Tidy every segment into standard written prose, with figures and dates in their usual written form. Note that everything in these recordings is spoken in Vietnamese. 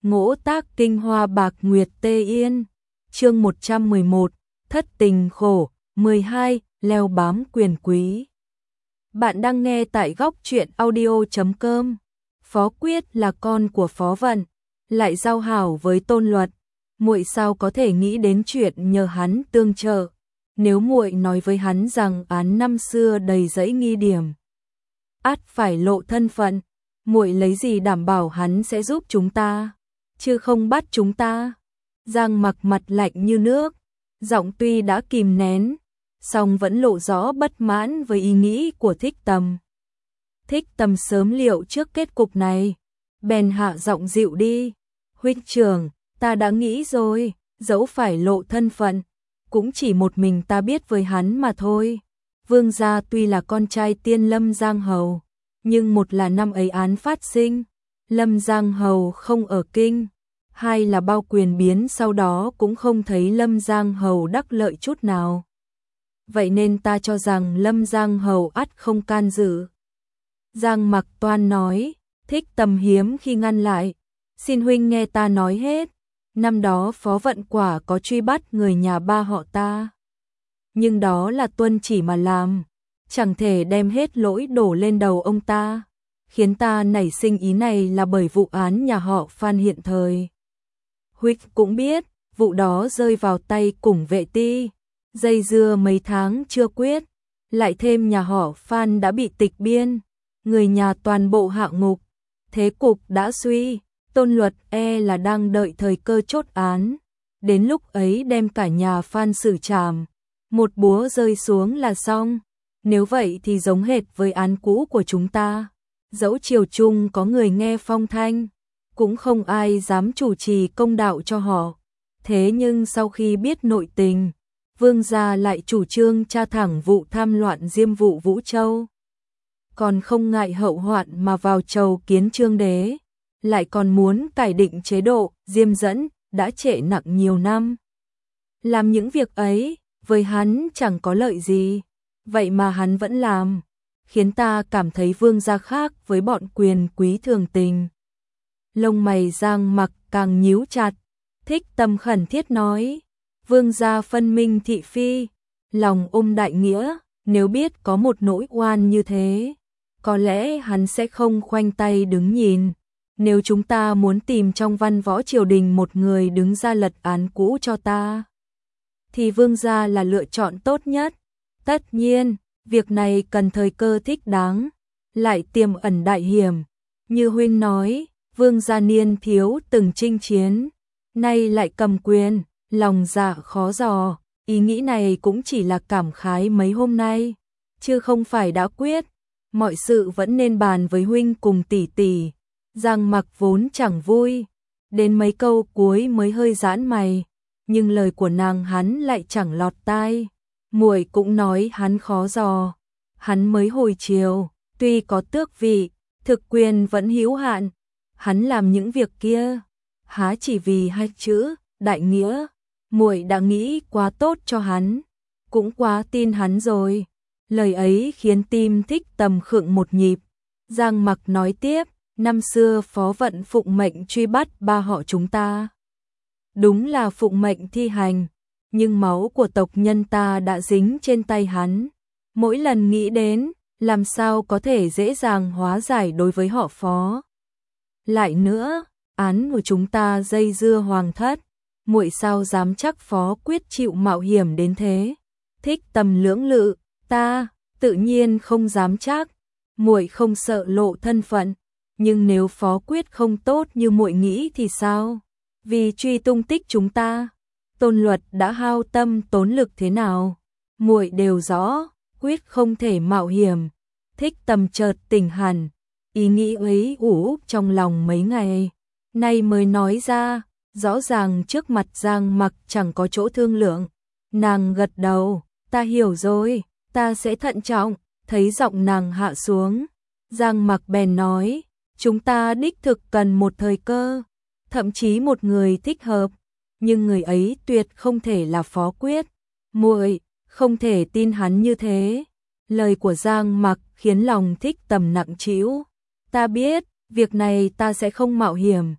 Ngỗ tác kinh hoa bạc nguyệt tê yên. Chương 111, thất tình khổ. 12, leo bám quyền quý. Bạn đang nghe tại góc truyện audio.com. Phó Quyết là con của Phó Vận, lại giao hảo với Tôn Luật, muội sao có thể nghĩ đến chuyện nhờ hắn tương trợ. Nếu muội nói với hắn rằng án năm xưa đầy rẫy nghi điểm, ắt phải lộ thân phận, muội lấy gì đảm bảo hắn sẽ giúp chúng ta, chứ không bắt chúng ta? Giang Mặc mặt lạnh như nước, giọng tuy đã kìm nén, song vẫn lộ rõ bất mãn với ý nghĩ của Thích Tầm. Thích Tầm sớm liệu trước kết cục này, bèn hạ giọng dịu đi. Huynh trưởng, ta đã nghĩ rồi, dẫu phải lộ thân phận, cũng chỉ một mình ta biết với hắn mà thôi. Vương gia tuy là con trai tiên Lâm Giang Hầu, nhưng một là năm ấy án phát sinh, Lâm Giang Hầu không ở kinh, hai là bao quyền biến sau đó cũng không thấy Lâm Giang Hầu đắc lợi chút nào. Vậy nên ta cho rằng Lâm Giang Hầu ắt không can dự. Giang Mặc toan nói, Thích Tầm hiếm khi ngăn lại. Xin huynh nghe ta nói hết. Năm đó Phó Vận quả có truy bắt người nhà ba họ ta, nhưng đó là tuân chỉ mà làm, chẳng thể đem hết lỗi đổ lên đầu ông ta. Khiến ta nảy sinh ý này là bởi vụ án nhà họ Phan hiện thời. Huynh cũng biết, vụ đó rơi vào tay Củng Vệ Ti, dây dưa mấy tháng chưa quyết, lại thêm nhà họ Phan đã bị tịch biên, người nhà toàn bộ hạ ngục, thế cục đã suy. Tôn Luật là đang đợi thời cơ chốt án, đến lúc ấy đem cả nhà Phan xử trảm, một búa rơi xuống là xong. Nếu vậy thì giống hệt với án cũ của chúng ta, dẫu triều trung có người nghe phong thanh, cũng không ai dám chủ trì công đạo cho họ. Thế nhưng sau khi biết nội tình, Vương gia lại chủ trương tra thẳng vụ tham loạn Diêm vụ Vũ Châu, còn không ngại hậu hoạn mà vào chầu kiến Trương đế, lại còn muốn cải định chế độ Diêm dẫn đã trễ nặng nhiều năm. Làm những việc ấy, với hắn chẳng có lợi gì, vậy mà hắn vẫn làm, khiến ta cảm thấy Vương gia khác với bọn quyền quý thường tình. Lông mày Giang Mặc càng nhíu chặt, Thích Tầm khẩn thiết nói, Vương gia phân minh thị phi, lòng ôm đại nghĩa, nếu biết có một nỗi oan như thế, có lẽ hắn sẽ không khoanh tay đứng nhìn. Nếu chúng ta muốn tìm trong văn võ triều đình một người đứng ra lật án cũ cho ta, thì Vương gia là lựa chọn tốt nhất. Tất nhiên, việc này cần thời cơ thích đáng, lại tiềm ẩn đại hiểm. Như huynh nói, Vương gia niên thiếu từng chinh chiến, nay lại cầm quyền, lòng dạ khó dò. Ý nghĩ này cũng chỉ là cảm khái mấy hôm nay, chứ không phải đã quyết. Mọi sự vẫn nên bàn với huynh cùng tỷ tỷ. Giang Mặc vốn chẳng vui, đến mấy câu cuối mới hơi giãn mày, nhưng lời của nàng hắn lại chẳng lọt tai. Muội cũng nói hắn khó dò, hắn mới hồi chiều, tuy có tước vị, thực quyền vẫn hữu hạn, hắn làm những việc kia há chỉ vì hai chữ đại nghĩa. Muội đã nghĩ quá tốt cho hắn, cũng quá tin hắn rồi. Lời ấy khiến tim Thích Tầm khựng một nhịp. Giang Mặc nói tiếp, năm xưa Phó Vận phụng mệnh truy bắt ba họ chúng ta, đúng là phụng mệnh thi hành, nhưng máu của tộc nhân ta đã dính trên tay hắn. Mỗi lần nghĩ đến, làm sao có thể dễ dàng hóa giải đối với họ Phó. Lại nữa, án của chúng ta dây dưa hoàng thất, muội sao dám chắc Phó Quyết chịu mạo hiểm đến thế? Thích Tầm lưỡng lự, ta tự nhiên không dám chắc, muội không sợ lộ thân phận. Nhưng nếu Phó Quyết không tốt như muội nghĩ thì sao? Vì truy tung tích chúng ta, Tôn Luật đã hao tâm tốn lực thế nào, muội đều rõ, quyết không thể mạo hiểm. Thích Tầm chợt tỉnh hẳn, ý nghĩ ấy ủ trong lòng mấy ngày, nay mới nói ra, rõ ràng trước mặt Giang Mặc chẳng có chỗ thương lượng. Nàng gật đầu, ta hiểu rồi, ta sẽ thận trọng. Thấy giọng nàng hạ xuống, Giang Mặc bèn nói, chúng ta đích thực cần một thời cơ, thậm chí một người thích hợp, nhưng người ấy tuyệt không thể là Phó Quyết. Muội không thể tin hắn như thế. Lời của Giang Mặc khiến lòng Thích Tầm nặng trĩu. Ta biết, việc này ta sẽ không mạo hiểm.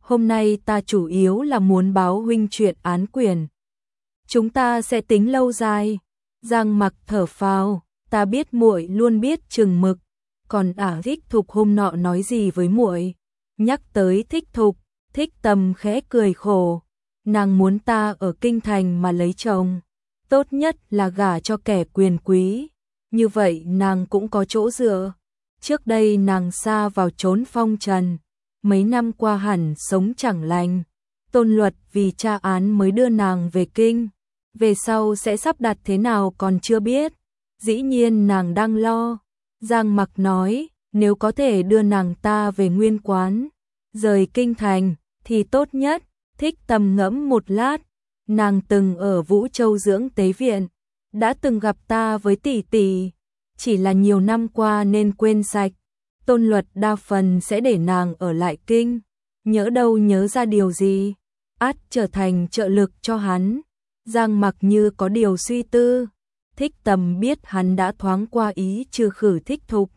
hôm nay ta chủ yếu là muốn báo huynh chuyện án quyền. Chúng ta sẽ tính lâu dài. Giang Mặc thở phào, ta biết muội luôn biết chừng mực, còn Thích Thục hôm nọ nói gì với muội? Nhắc tới Thích Thục, Thích Tầm khẽ cười khổ, nàng muốn ta ở kinh thành mà lấy chồng, tốt nhất là gả cho kẻ quyền quý, như vậy nàng cũng có chỗ dựa. Trước đây nàng xa vào trốn phong trần, mấy năm qua hẳn sống chẳng lành. Tôn Luật vì tra án mới đưa nàng về kinh, về sau sẽ sắp đặt thế nào còn chưa biết. Dĩ nhiên nàng đang lo. Giang Mặc nói, nếu có thể đưa nàng ta về nguyên quán, rời kinh thành, thì tốt nhất. Thích Tầm ngẫm một lát, nàng từng ở Vũ Châu dưỡng tế viện, đã từng gặp ta với tỷ tỷ, chỉ là nhiều năm qua nên quên sạch. Tôn Luật đa phần sẽ để nàng ở lại kinh, nhỡ đâu nhớ ra điều gì, trở thành trợ lực cho hắn. Giang Mặc như có điều suy tư. Thích Tầm biết hắn đã thoáng qua ý trừ khử Thích Thục,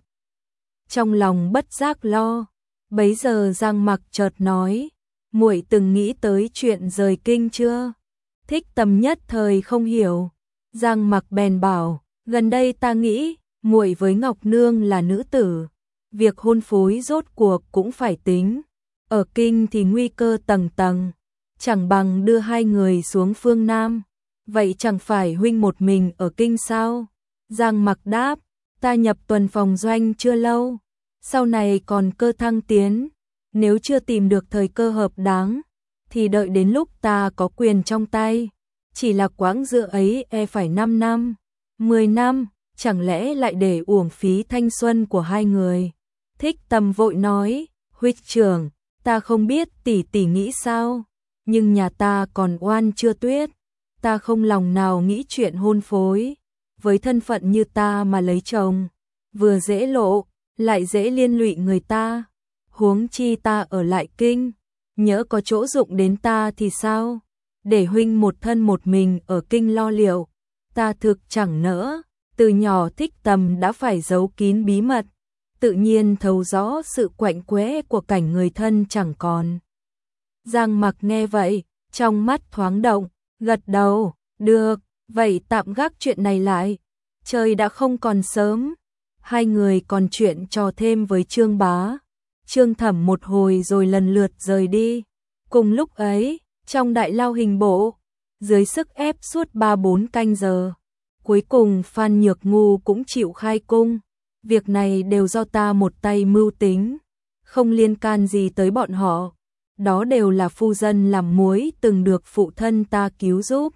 trong lòng bất giác lo. Bấy giờ Giang Mặc chợt nói, muội từng nghĩ tới chuyện rời kinh chưa? Thích Tầm nhất thời không hiểu. Giang Mặc bèn bảo, gần đây ta nghĩ, muội với Ngọc Nương là nữ tử, việc hôn phối rốt cuộc cũng phải tính. Ở kinh thì nguy cơ tầng tầng, chẳng bằng đưa hai người xuống phương Nam. Vậy chẳng phải huynh một mình ở kinh sao? Giang Mặc đáp, ta nhập tuần phòng doanh chưa lâu, sau này còn cơ thăng tiến, nếu chưa tìm được thời cơ hợp đáng, thì đợi đến lúc ta có quyền trong tay, chỉ là quãng dựa ấy phải 5 năm, 10 năm, chẳng lẽ lại để uổng phí thanh xuân của hai người. Thích Tầm vội nói, huynh trưởng, ta không biết tỷ tỷ nghĩ sao, nhưng nhà ta còn oan chưa tuyết, ta không lòng nào nghĩ chuyện hôn phối, với thân phận như ta mà lấy chồng, vừa dễ lộ, lại dễ liên lụy người ta, huống chi ta ở lại kinh, nhỡ có chỗ dụng đến ta thì sao, để huynh một thân một mình ở kinh lo liệu, ta thực chẳng nỡ. Từ nhỏ Thích Tầm đã phải giấu kín bí mật, tự nhiên thấu rõ sự quạnh quẽ của cảnh người thân chẳng còn. Giang Mặc nghe vậy, trong mắt thoáng động, gật đầu, được, vậy tạm gác chuyện này lại, trời đã không còn sớm. Hai người còn chuyện trò thêm với Trương Bá, Trương Thẩm một hồi rồi lần lượt rời đi. Cùng lúc ấy, trong đại lao hình bộ, dưới sức ép suốt 3-4 canh giờ, cuối cùng Phan Nhược Ngu cũng chịu khai cung. Việc này đều do ta một tay mưu tính, không liên can gì tới bọn họ. Đó đều là phu dân làm muối từng được phụ thân ta cứu giúp.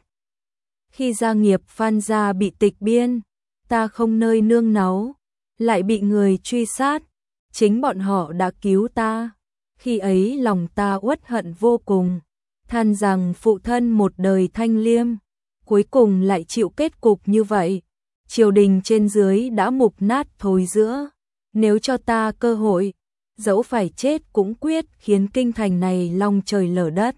Khi gia nghiệp Phan gia bị tịch biên, ta không nơi nương náu, lại bị người truy sát, chính bọn họ đã cứu ta. Khi ấy lòng ta uất hận vô cùng, than rằng phụ thân một đời thanh liêm, cuối cùng lại chịu kết cục như vậy. Triều đình trên dưới đã mục nát thối rữa, nếu cho ta cơ hội, dẫu phải chết cũng quyết khiến kinh thành này long trời lở đất.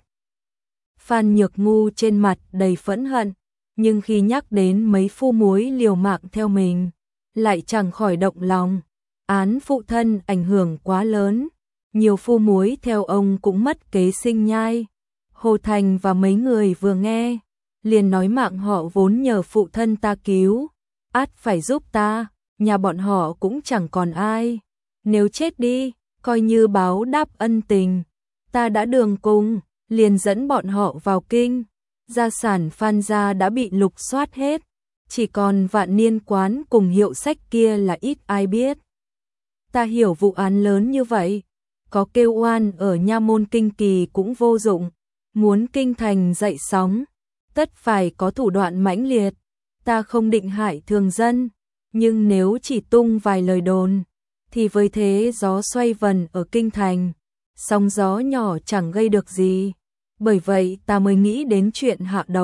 Phan Nhược Ngu trên mặt đầy phẫn hận, nhưng khi nhắc đến mấy phu muối liều mạng theo mình, lại chẳng khỏi động lòng. Án phụ thân ảnh hưởng quá lớn, nhiều phu muối theo ông cũng mất kế sinh nhai. Hồ Thành và mấy người vừa nghe, liền nói mạng họ vốn nhờ phụ thân ta cứu, phải giúp ta, nhà bọn họ cũng chẳng còn ai. Nếu chết đi, coi như báo đáp ân tình. Ta đã đường cùng, liền dẫn bọn họ vào kinh. Gia sản Phan gia đã bị lục soát hết, chỉ còn Vạn Niên quán cùng hiệu sách kia là ít ai biết. Ta hiểu vụ án lớn như vậy, có kêu oan ở nha môn kinh kỳ cũng vô dụng, muốn kinh thành dậy sóng, tất phải có thủ đoạn mãnh liệt. Ta không định hại thường dân, nhưng nếu chỉ tung vài lời đồn, thì với thế gió xoay vần ở kinh thành, sóng gió nhỏ chẳng gây được gì. Bởi vậy ta mới nghĩ đến chuyện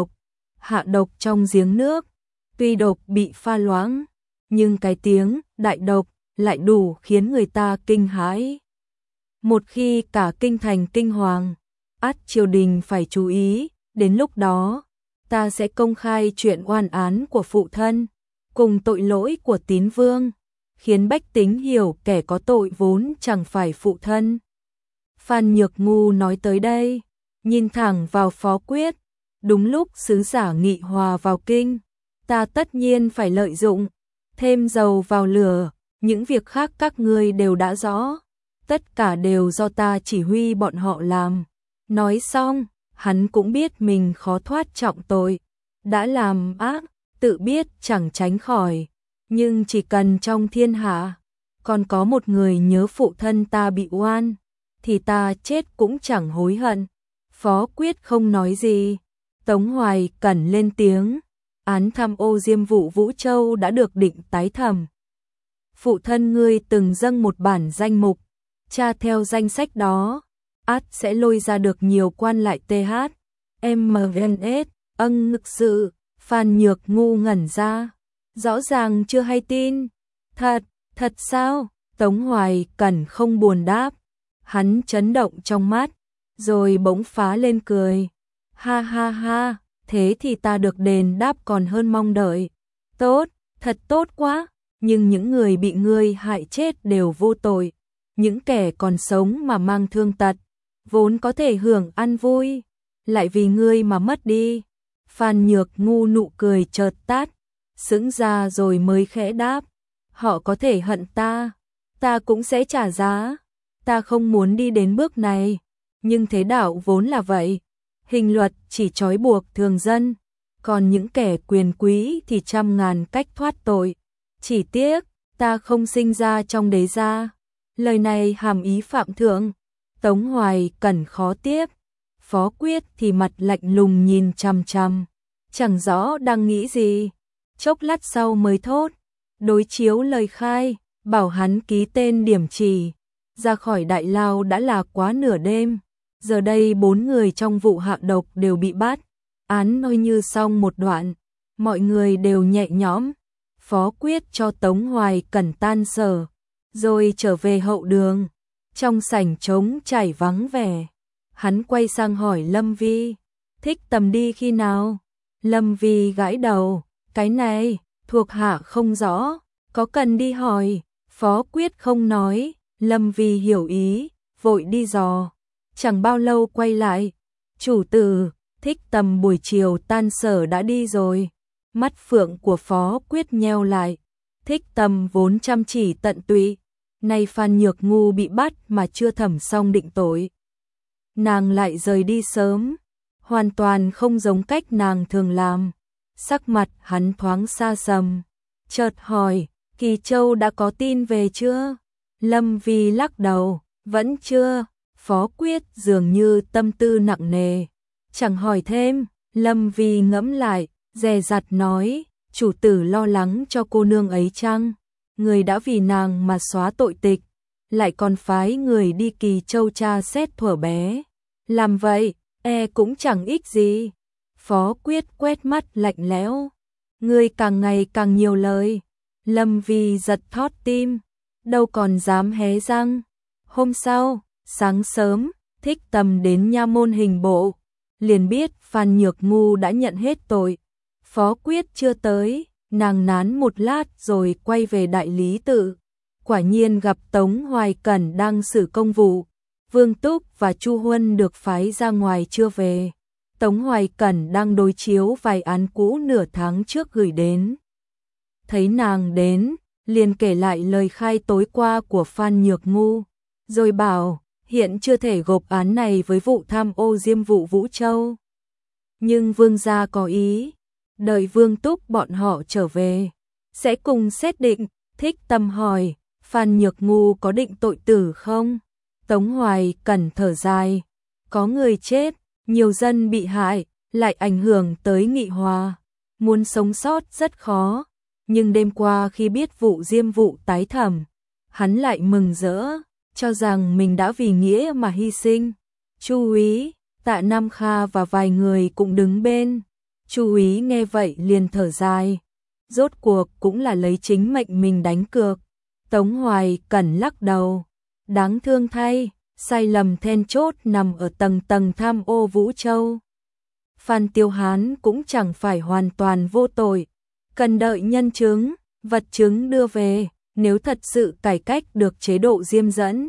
hạ độc trong giếng nước. Tuy độc bị pha loãng, nhưng cái tiếng đại độc lại đủ khiến người ta kinh hãi. Một khi cả kinh thành kinh hoàng, triều đình phải chú ý, đến lúc đó ta sẽ công khai chuyện oan án của phụ thân, cùng tội lỗi của Tín Vương, khiến bách tính hiểu kẻ có tội vốn chẳng phải phụ thân. Phan Nhược Ngu nói tới đây, nhìn thẳng vào Phó Quyết, đúng lúc sứ giả Nghị Hòa vào kinh, ta tất nhiên phải lợi dụng, thêm dầu vào lửa, những việc khác các ngươi đều đã rõ, tất cả đều do ta chỉ huy bọn họ làm. Nói xong, hắn cũng biết mình khó thoát trọng tội, đã làm ác, tự biết chẳng tránh khỏi, nhưng chỉ cần trong thiên hạ còn có một người nhớ phụ thân ta bị oan, thì ta chết cũng chẳng hối hận. Phó Quyết không nói gì. Tống Hoài Cẩn lên tiếng, án tham ô Diêm vụ Vũ Châu đã được định tái thẩm. Phụ thân ngươi từng dâng một bản danh mục, tra theo danh sách đó, ắt sẽ lôi ra được nhiều quan lại TH, MNS, ngực sự. Phan Nhược Ngu ngẩn ra, rõ ràng chưa hay tin. Thật sao? Tống Hoài Cẩn không buồn đáp, hắn chấn động trong mắt, rồi bỗng phá lên cười. Ha ha ha, thế thì ta được đền đáp còn hơn mong đợi. Tốt, thật tốt quá, nhưng những người bị ngươi hại chết đều vô tội. Những kẻ còn sống mà mang thương tật, vốn có thể hưởng ăn vui, lại vì ngươi mà mất đi. Phan Nhược Ngu nụ cười chợt tắt, sững ra rồi mới khẽ đáp. Họ có thể hận ta cũng sẽ trả giá. Ta không muốn đi đến bước này, nhưng thế đạo vốn là vậy. Hình luật chỉ trói buộc thường dân, còn những kẻ quyền quý thì trăm ngàn cách thoát tội. Chỉ tiếc, ta không sinh ra trong đế gia. Lời này hàm ý phạm thượng. Tống Hoài Cẩn khó tiếp. Phó Quyết thì mặt lạnh lùng nhìn chằm chằm, chẳng rõ đang nghĩ gì. Chốc lát sau mới thốt, đối chiếu lời khai, bảo hắn ký tên điểm chỉ. Ra khỏi đại lao đã là quá nửa đêm, giờ đây 4 người trong vụ hạ độc đều bị bắt, án coi như xong một đoạn, mọi người đều nhẹ nhõm. Phó Quyết cho Tống Hoài Cẩn tan sở, rồi trở về hậu đường. Trong sảnh trống trải vắng vẻ, hắn quay sang hỏi Lâm Vi, Thích Tầm đi khi nào? Lâm Vi gãi đầu, cái này, thuộc hạ không rõ, có cần đi hỏi. Phó Quyết không nói, Lâm Vi hiểu ý, vội đi dò. Chẳng bao lâu quay lại, chủ tử, Thích Tầm buổi chiều tan sở đã đi rồi. Mắt phượng của Phó Quyết nheo lại, Thích Tầm vốn chăm chỉ tận tụy, nay Phan Nhược Ngu bị bắt mà chưa thẩm xong định tội. Nàng lại rời đi sớm, hoàn toàn không giống cách nàng thường làm. Sắc mặt hắn thoáng xa sầm, chợt hỏi, Kỳ Châu đã có tin về chưa? Lâm Vi lắc đầu, vẫn chưa. Phó Quyết dường như tâm tư nặng nề, chẳng hỏi thêm. Lâm Vi ngẫm lại, dè dặt nói, chủ tử lo lắng cho cô nương ấy chăng? Người đã vì nàng mà xóa tội tịch, lại còn phái người đi Kỳ Châu tra xét thuở bé. Làm vậy, cũng chẳng ích gì. Phó Quyết quét mắt lạnh lẽo, người càng ngày càng nhiều lời. Lâm Vi giật thót tim, đâu còn dám hé răng. Hôm sau, sáng sớm, Thích Tầm đến nha môn hình bộ, liền biết Phan Nhược Ngu đã nhận hết tội. Phó Quyết chưa tới, nàng nán một lát rồi quay về đại lý tự. Quả nhiên gặp Tống Hoài Cẩn đang xử công vụ, Vương Túc và Chu Huân được phái ra ngoài chưa về. Tống Hoài Cẩn đang đối chiếu vài án cũ nửa tháng trước gửi đến. Thấy nàng đến, liền kể lại lời khai tối qua của Phan Nhược Ngu, rồi bảo hiện chưa thể gộp án này với vụ tham ô Diêm vụ Vũ Châu. Nhưng Vương gia có ý, đợi Vương Túc bọn họ trở về, sẽ cùng xét định. Thích Tầm hỏi, Phan Nhược Ngu có định tội tử không? Tống Hoài Cẩn thở dài, có người chết, nhiều dân bị hại, lại ảnh hưởng tới Nghị Hòa, muốn sống sót rất khó. Nhưng đêm qua khi biết vụ Diêm vụ tái thẩm, hắn lại mừng rỡ, cho rằng mình đã vì nghĩa mà hy sinh. Chu úy, Tạ Nam Kha và vài người cũng đứng bên. Chu úy nghe vậy liền thở dài, rốt cuộc cũng là lấy chính mệnh mình đánh cược. Tống Hoài Cẩn lắc đầu, đáng thương thay, sai lầm then chốt nằm ở tầng tham ô Vũ Châu. Phan Tiêu Hán cũng chẳng phải hoàn toàn vô tội, cần đợi nhân chứng, vật chứng đưa về. Nếu thật sự cải cách được chế độ Diêm dẫn,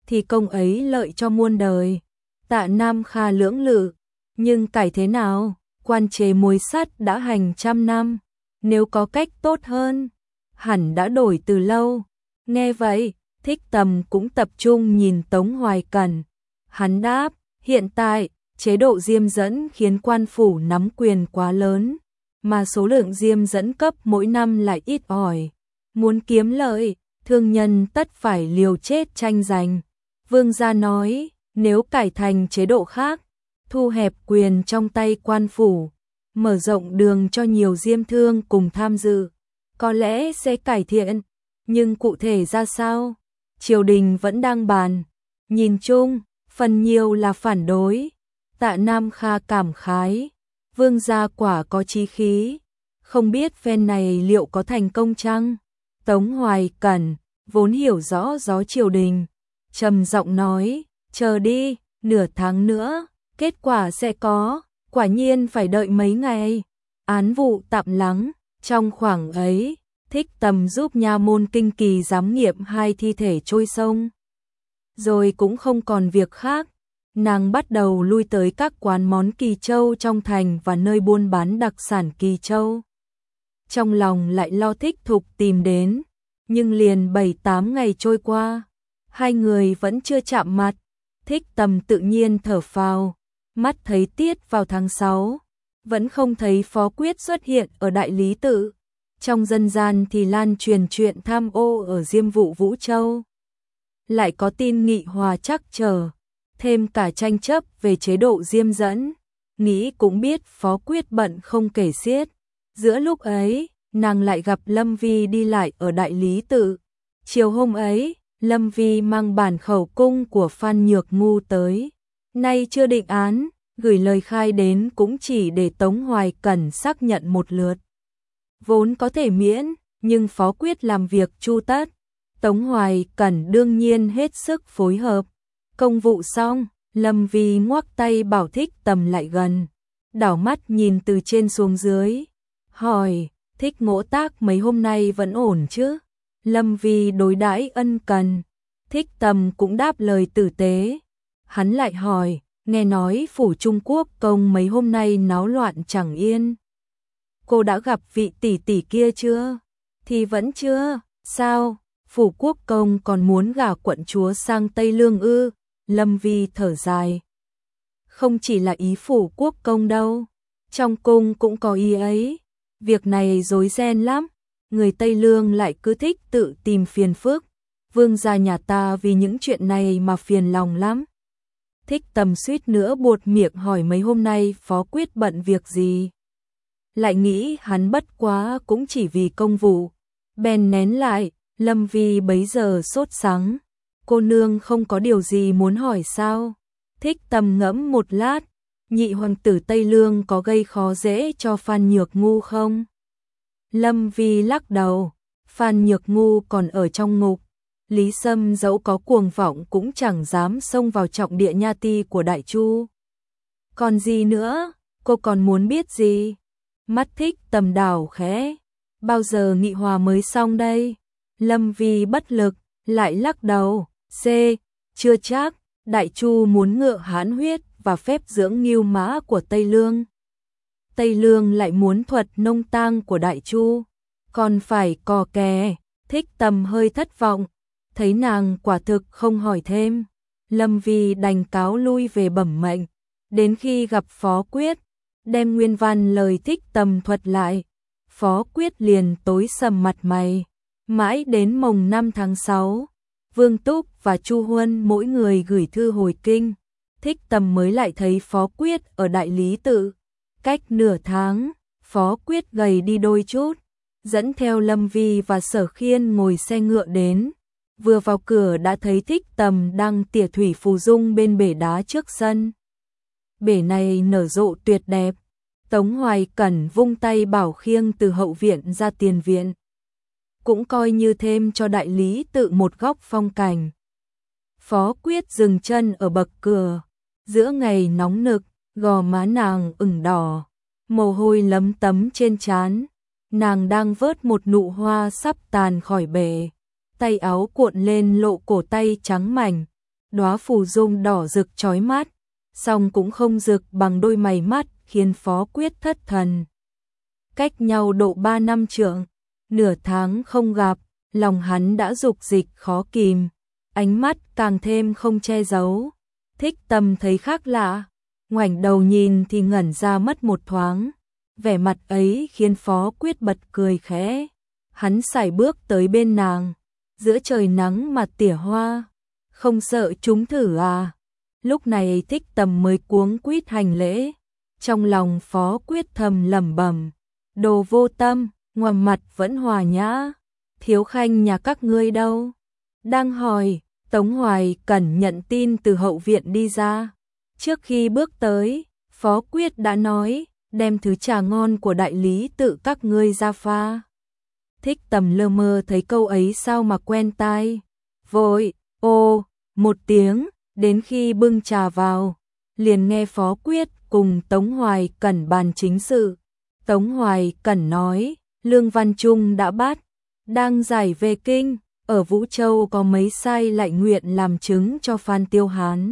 thì công ấy lợi cho muôn đời. Tạ Nam Kha lưỡng lự, nhưng cải thế nào, quan chế muối sắt đã hành trăm năm, nếu có cách tốt hơn, hẳn đã đổi từ lâu. Nghe vậy, Thích Tầm cũng tập trung nhìn Tống Hoài Cẩn. Hắn đáp, hiện tại, chế độ diêm dẫn khiến quan phủ nắm quyền quá lớn, mà số lượng diêm dẫn cấp mỗi năm lại ít ỏi. Muốn kiếm lợi, thương nhân tất phải liều chết tranh giành. Vương gia nói, nếu cải thành chế độ khác, thu hẹp quyền trong tay quan phủ, mở rộng đường cho nhiều diêm thương cùng tham dự, có lẽ sẽ cải thiện, nhưng cụ thể ra sao? Triều đình vẫn đang bàn, nhìn chung, phần nhiều là phản đối. Tạ Nam Kha cảm khái, vương gia quả có chí khí, không biết phen này liệu có thành công chăng? Tống Hoài Cẩn, vốn hiểu rõ gió triều đình, trầm giọng nói, chờ đi, nửa tháng nữa, kết quả sẽ có, quả nhiên phải đợi mấy ngày. Án vụ tạm lắng, trong khoảng ấy, Thích Tầm giúp nha môn kinh kỳ giám nghiệm 2 thi thể trôi sông. Rồi cũng không còn việc khác, nàng bắt đầu lui tới các quán món Kỳ Châu trong thành và nơi buôn bán đặc sản Kỳ Châu. Trong lòng lại lo Thích Thục tìm đến, nhưng liền 7-8 ngày trôi qua, hai người vẫn chưa chạm mặt. Thích Tầm tự nhiên thở phào, mắt thấy tiết vào tháng 6, vẫn không thấy Phó Quyết xuất hiện ở Đại Lý Tự. Trong dân gian thì lan truyền chuyện tham ô ở Diêm Vụ Vũ Châu. Lại có tin nghị hòa trắc trở, thêm cả tranh chấp về chế độ diêm dẫn. Nghĩ cũng biết Phó Quyết bận không kể xiết. Giữa lúc ấy, nàng lại gặp Lâm Vi đi lại ở Đại Lý Tự. Chiều hôm ấy, Lâm Vi mang bản khẩu cung của Phan Nhược Ngu tới. Nay chưa định án, gửi lời khai đến cũng chỉ để Tống Hoài Cẩn xác nhận một lượt. Vốn có thể miễn, nhưng Phó Quyết làm việc chu tất. Tống Hoài Cẩn đương nhiên hết sức phối hợp. Công vụ xong, Lâm Vi ngoắc tay bảo Thích Tầm lại gần. Đảo mắt nhìn từ trên xuống dưới. Hỏi, Thích Ngỗ Tác mấy hôm nay vẫn ổn chứ? Lâm Vi đối đãi ân cần. Thích Tầm cũng đáp lời tử tế. Hắn lại hỏi, nghe nói phủ Trung Quốc công mấy hôm nay náo loạn chẳng yên. Cô đã gặp vị tỷ tỷ kia chưa? Thì vẫn chưa. Sao? Phủ Quốc công còn muốn gả quận chúa sang Tây Lương ư? Lâm Vi thở dài. Không chỉ là ý phủ Quốc công đâu, trong cung cũng có ý ấy. Việc này rối ren lắm, người Tây Lương lại cứ thích tự tìm phiền phức. Vương gia nhà ta vì những chuyện này mà phiền lòng lắm. Thích Tầm suýt nữa buột miệng hỏi mấy hôm nay Phó Quyết bận việc gì. Lại nghĩ hắn bất quá cũng chỉ vì công vụ. Bèn nén lại, Lâm Vi bấy giờ sốt sắng. Cô nương không có điều gì muốn hỏi sao? Thích Tầm ngẫm một lát, nhị hoàng tử Tây Lương có gây khó dễ cho Phan Nhược Ngu không? Lâm Vi lắc đầu, Phan Nhược Ngu còn ở trong ngục. Lý Sâm dẫu có cuồng vọng cũng chẳng dám xông vào trọng địa nha ti của Đại Chu. Còn gì nữa, cô còn muốn biết gì? Mắt Thích Tầm đảo khẽ, bao giờ nghị hòa mới xong đây? Lâm Vi bất lực, lại lắc đầu, chưa chắc, Đại Chu muốn ngựa hán huyết và phép dưỡng ngưu mã của Tây Lương. Tây Lương lại muốn thuật nông tang của Đại Chu, còn phải cò kè. Thích Tầm hơi thất vọng, thấy nàng quả thực không hỏi thêm. Lâm Vi đành cáo lui về bẩm mệnh, đến khi gặp Phó Quyết, đem nguyên văn lời Thích Tầm thuật lại. Phó Quyết liền tối sầm mặt mày. Mãi đến mồng 5 tháng 6, Vương Túc và Chu Huân mỗi người gửi thư hồi kinh. Thích Tầm mới lại thấy Phó Quyết ở Đại Lý Tự. Cách nửa tháng, Phó Quyết gầy đi đôi chút, dẫn theo Lâm Vi và Sở Khiên ngồi xe ngựa đến. Vừa vào cửa đã thấy Thích Tầm đang tỉa thủy phù dung bên bể đá trước sân. Bể này nở rộ tuyệt đẹp. Tống Hoài Cẩn vung tay bảo khiêng từ hậu viện ra tiền viện. Cũng coi như thêm cho Đại Lý Tự một góc phong cảnh. Phó Quyết dừng chân ở bậc cửa. Giữa ngày nóng nực, gò má nàng ửng đỏ, mồ hôi lấm tấm trên trán. Nàng đang vớt một nụ hoa sắp tàn khỏi bể. Tay áo cuộn lên lộ cổ tay trắng mảnh. đóa phù dung đỏ rực chói mắt, song cũng không rực bằng đôi mày mắt khiến Phó Quyết thất thần. Cách nhau độ 3 năm trượng, nửa tháng không gặp, lòng hắn đã dục dịch khó kìm, ánh mắt càng thêm không che giấu. Thích Tâm thấy khác lạ, ngoảnh đầu nhìn thì ngẩn ra mất một thoáng, vẻ mặt ấy khiến Phó Quyết bật cười khẽ. Hắn sải bước tới bên nàng, giữa trời nắng mà tỉa hoa, không sợ chúng thử à? Lúc này Thích Tâm mới cuống quýt hành lễ, trong lòng Phó Quyết thầm lẩm bẩm, đồ vô tâm, ngoài mặt vẫn hòa nhã, thiếu khanh nhà các ngươi đâu? Đang hỏi, Tống Hoài Cẩn nhận tin từ hậu viện đi ra. Trước khi bước tới, Phó Quyết đã nói, đem thứ trà ngon của đại lý tự các ngươi ra pha. Thích Tâm lơ mơ thấy câu ấy sao mà quen tai, vội, ô, một tiếng, đến khi bưng trà vào, liền nghe Phó Quyết cùng Tống Hoài Cẩn bàn chính sự. Tống Hoài Cẩn nói, Lương Văn Trung đã bắt, đang giải về kinh, ở Vũ Châu có mấy sai lại nguyện làm chứng cho Phan Tiêu Hán.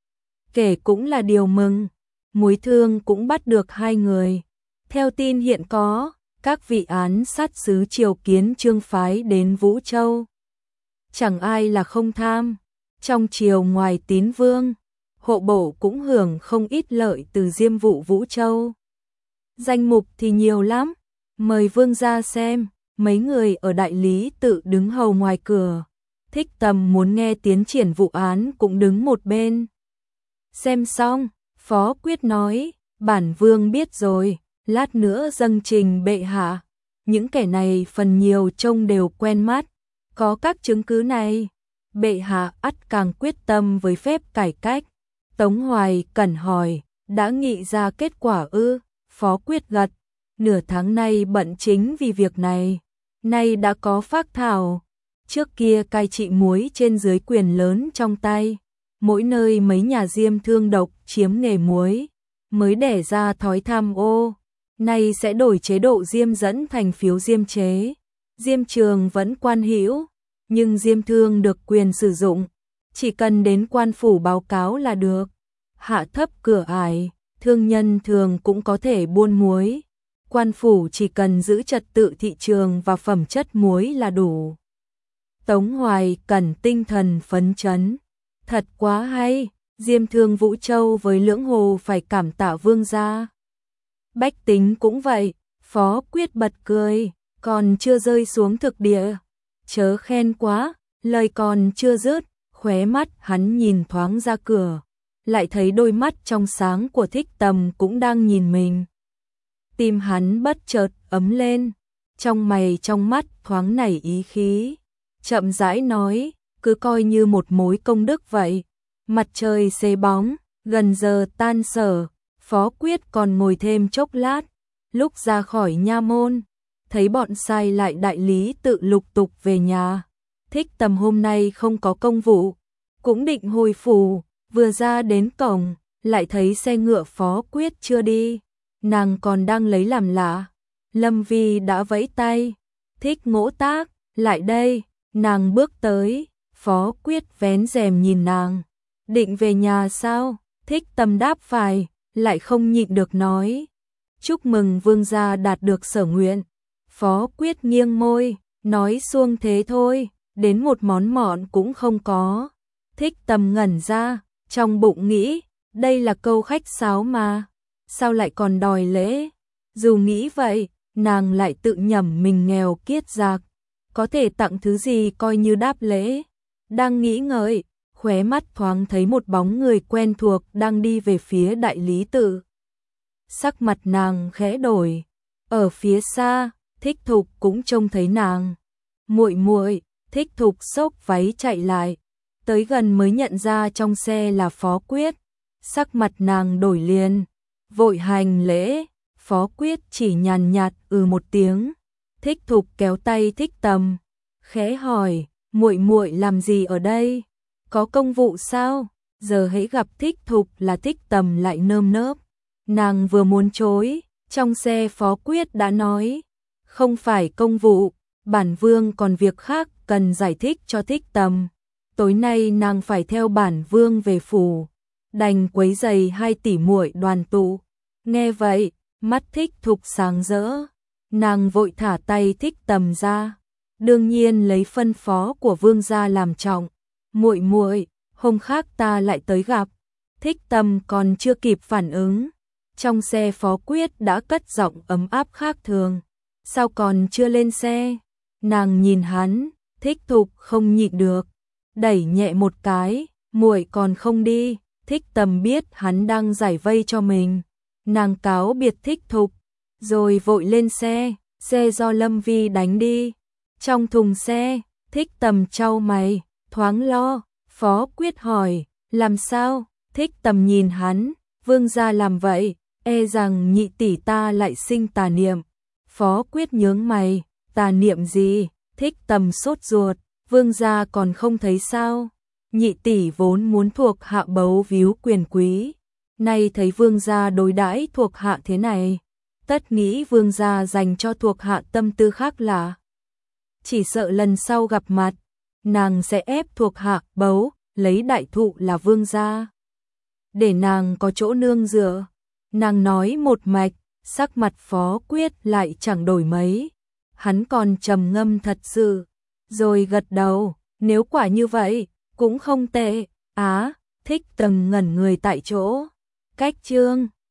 Kể cũng là điều mừng, Múi Thương cũng bắt được 2 người. Theo tin hiện có, các vị án sát sứ triều kiến trương phái đến Vũ Châu. Chẳng ai là không tham, trong triều ngoài Tín Vương, hộ bộ cũng hưởng không ít lợi từ diêm vụ Vũ Châu. Danh mục thì nhiều lắm, mời vương ra xem. Mấy người ở đại lý tự đứng hầu ngoài cửa. Thích Tâm muốn nghe tiến triển vụ án cũng đứng một bên. Xem xong, Phó Quyết nói, bản vương biết rồi, lát nữa dâng trình bệ hạ. Những kẻ này phần nhiều trông đều quen mắt, có các chứng cứ này, bệ hạ ắt càng quyết tâm với phép cải cách. Tống Hoài Cẩn hỏi, đã nghị ra kết quả ư? Phó Quyết gật, nửa tháng nay bận chính vì việc này. Nay đã có phác thảo, trước kia cai trị muối trên dưới quyền lớn trong tay, mỗi nơi mấy nhà diêm thương độc chiếm nghề muối, mới đẻ ra thói tham ô, nay sẽ đổi chế độ diêm dẫn thành phiếu diêm chế. Diêm trường vẫn quan hữu, nhưng diêm thương được quyền sử dụng, chỉ cần đến quan phủ báo cáo là được. Hạ thấp cửa ải, thương nhân thường cũng có thể buôn muối. Quan phủ chỉ cần giữ trật tự thị trường và phẩm chất muối là đủ. Tống Hoài Cẩn tinh thần phấn chấn. Thật quá hay, diêm thương Vũ Châu với Lưỡng Hồ phải cảm tạ vương gia. Bách tính cũng vậy, Phó Quyết bật cười, còn chưa rơi xuống thực địa. Chớ khen quá, lời còn chưa dứt, khóe mắt hắn nhìn thoáng ra cửa, lại thấy đôi mắt trong sáng của Thích Tâm cũng đang nhìn mình. Tim hắn bất chợt ấm lên, trong mày trong mắt thoáng nảy ý khí, chậm rãi nói, cứ coi như một mối công đức vậy. Mặt trời xế bóng, gần giờ tan sở, Phó Quyết còn ngồi thêm chốc lát, lúc ra khỏi nha môn, thấy bọn sai lại đại lý tự lục tục về nhà. Thích Tâm hôm nay không có công vụ, cũng định hồi phủ, vừa ra đến cổng, lại thấy xe ngựa Phó Quyết chưa đi. Nàng còn đang lấy làm lạ, Lâm Vi đã vẫy tay, Thích Ngỗ Tác, lại đây. Nàng bước tới, Phó Quyết vén rèm nhìn nàng, định về nhà sao? Thích Tâm đáp phải, lại không nhịn được nói, chúc mừng vương gia đạt được sở nguyện. Phó Quyết nghiêng môi, nói suông thế thôi, đến một món mọn cũng không có. Thích Tâm ngẩn ra, trong bụng nghĩ, đây là câu khách sáo mà, sao lại còn đòi lễ? Dù nghĩ vậy, nàng lại tự nhẩm mình nghèo kiết giặc, có thể tặng thứ gì coi như đáp lễ. Đang nghĩ ngợi, khóe mắt thoáng thấy một bóng người quen thuộc đang đi về phía đại lý tự. Sắc mặt nàng khẽ đổi, ở phía xa, Thích Thục cũng trông thấy nàng. Muội muội, Thích Thục xốc váy chạy lại, tới gần mới nhận ra trong xe là Phó Quyết. Sắc mặt nàng đổi liền, vội hành lễ. Phó Quyết chỉ nhàn nhạt một tiếng. Thích Thục kéo tay Thích Tâm, khẽ hỏi, muội muội làm gì ở đây? Có công vụ sao? Giờ hễ gặp Thích Thục là Thích Tâm lại nơm nớp. Nàng vừa muốn chối, trong xe Phó Quyết đã nói, không phải công vụ, bản vương còn việc khác cần giải thích cho Thích Tâm. tối nay nàng phải theo bản vương về phủ, đành quấy giày hai tỷ muội đoàn tụ. Nghe vậy, mắt Thích Thục sáng rỡ, nàng vội thả tay Thích Tầm ra, đương nhiên lấy phân phó của vương gia làm trọng. Muội muội, hôm khác ta lại tới gặp. Thích Tầm còn chưa kịp phản ứng, trong xe Phó Quyết đã cất giọng ấm áp khác thường. Sao còn chưa lên xe? Nàng nhìn hắn, Thích Thục không nhịn được, đẩy nhẹ một cái, muội còn không đi. Thích Tầm biết hắn đang giải vây cho mình, nàng cáo biệt Thích Thục, rồi vội lên xe, xe do Lâm Vi đánh đi. Trong thùng xe, Thích Tầm chau mày, thoáng lo. Phó Quyết hỏi, làm sao? Thích Tầm nhìn hắn, vương gia làm vậy, e rằng nhị tỷ ta lại sinh tà niệm. Phó Quyết nhướng mày, tà niệm gì? Thích Tầm sốt ruột, vương gia còn không thấy sao? Nhị tỷ vốn muốn thuộc hạ bấu víu quyền quý, nay thấy vương gia đối đãi thuộc hạ thế này, tất nghĩ vương gia dành cho thuộc hạ tâm tư khác lạ. Chỉ sợ lần sau gặp mặt, nàng sẽ ép thuộc hạ bấu, lấy đại thụ là vương gia, để nàng có chỗ nương dựa. Nàng nói một mạch, sắc mặt Phó Quyết lại chẳng đổi mấy, hắn còn trầm ngâm thật sự, rồi gật đầu, nếu quả như vậy, cũng không tệ. Thích Tầm ngẩn người tại chỗ. Cách chương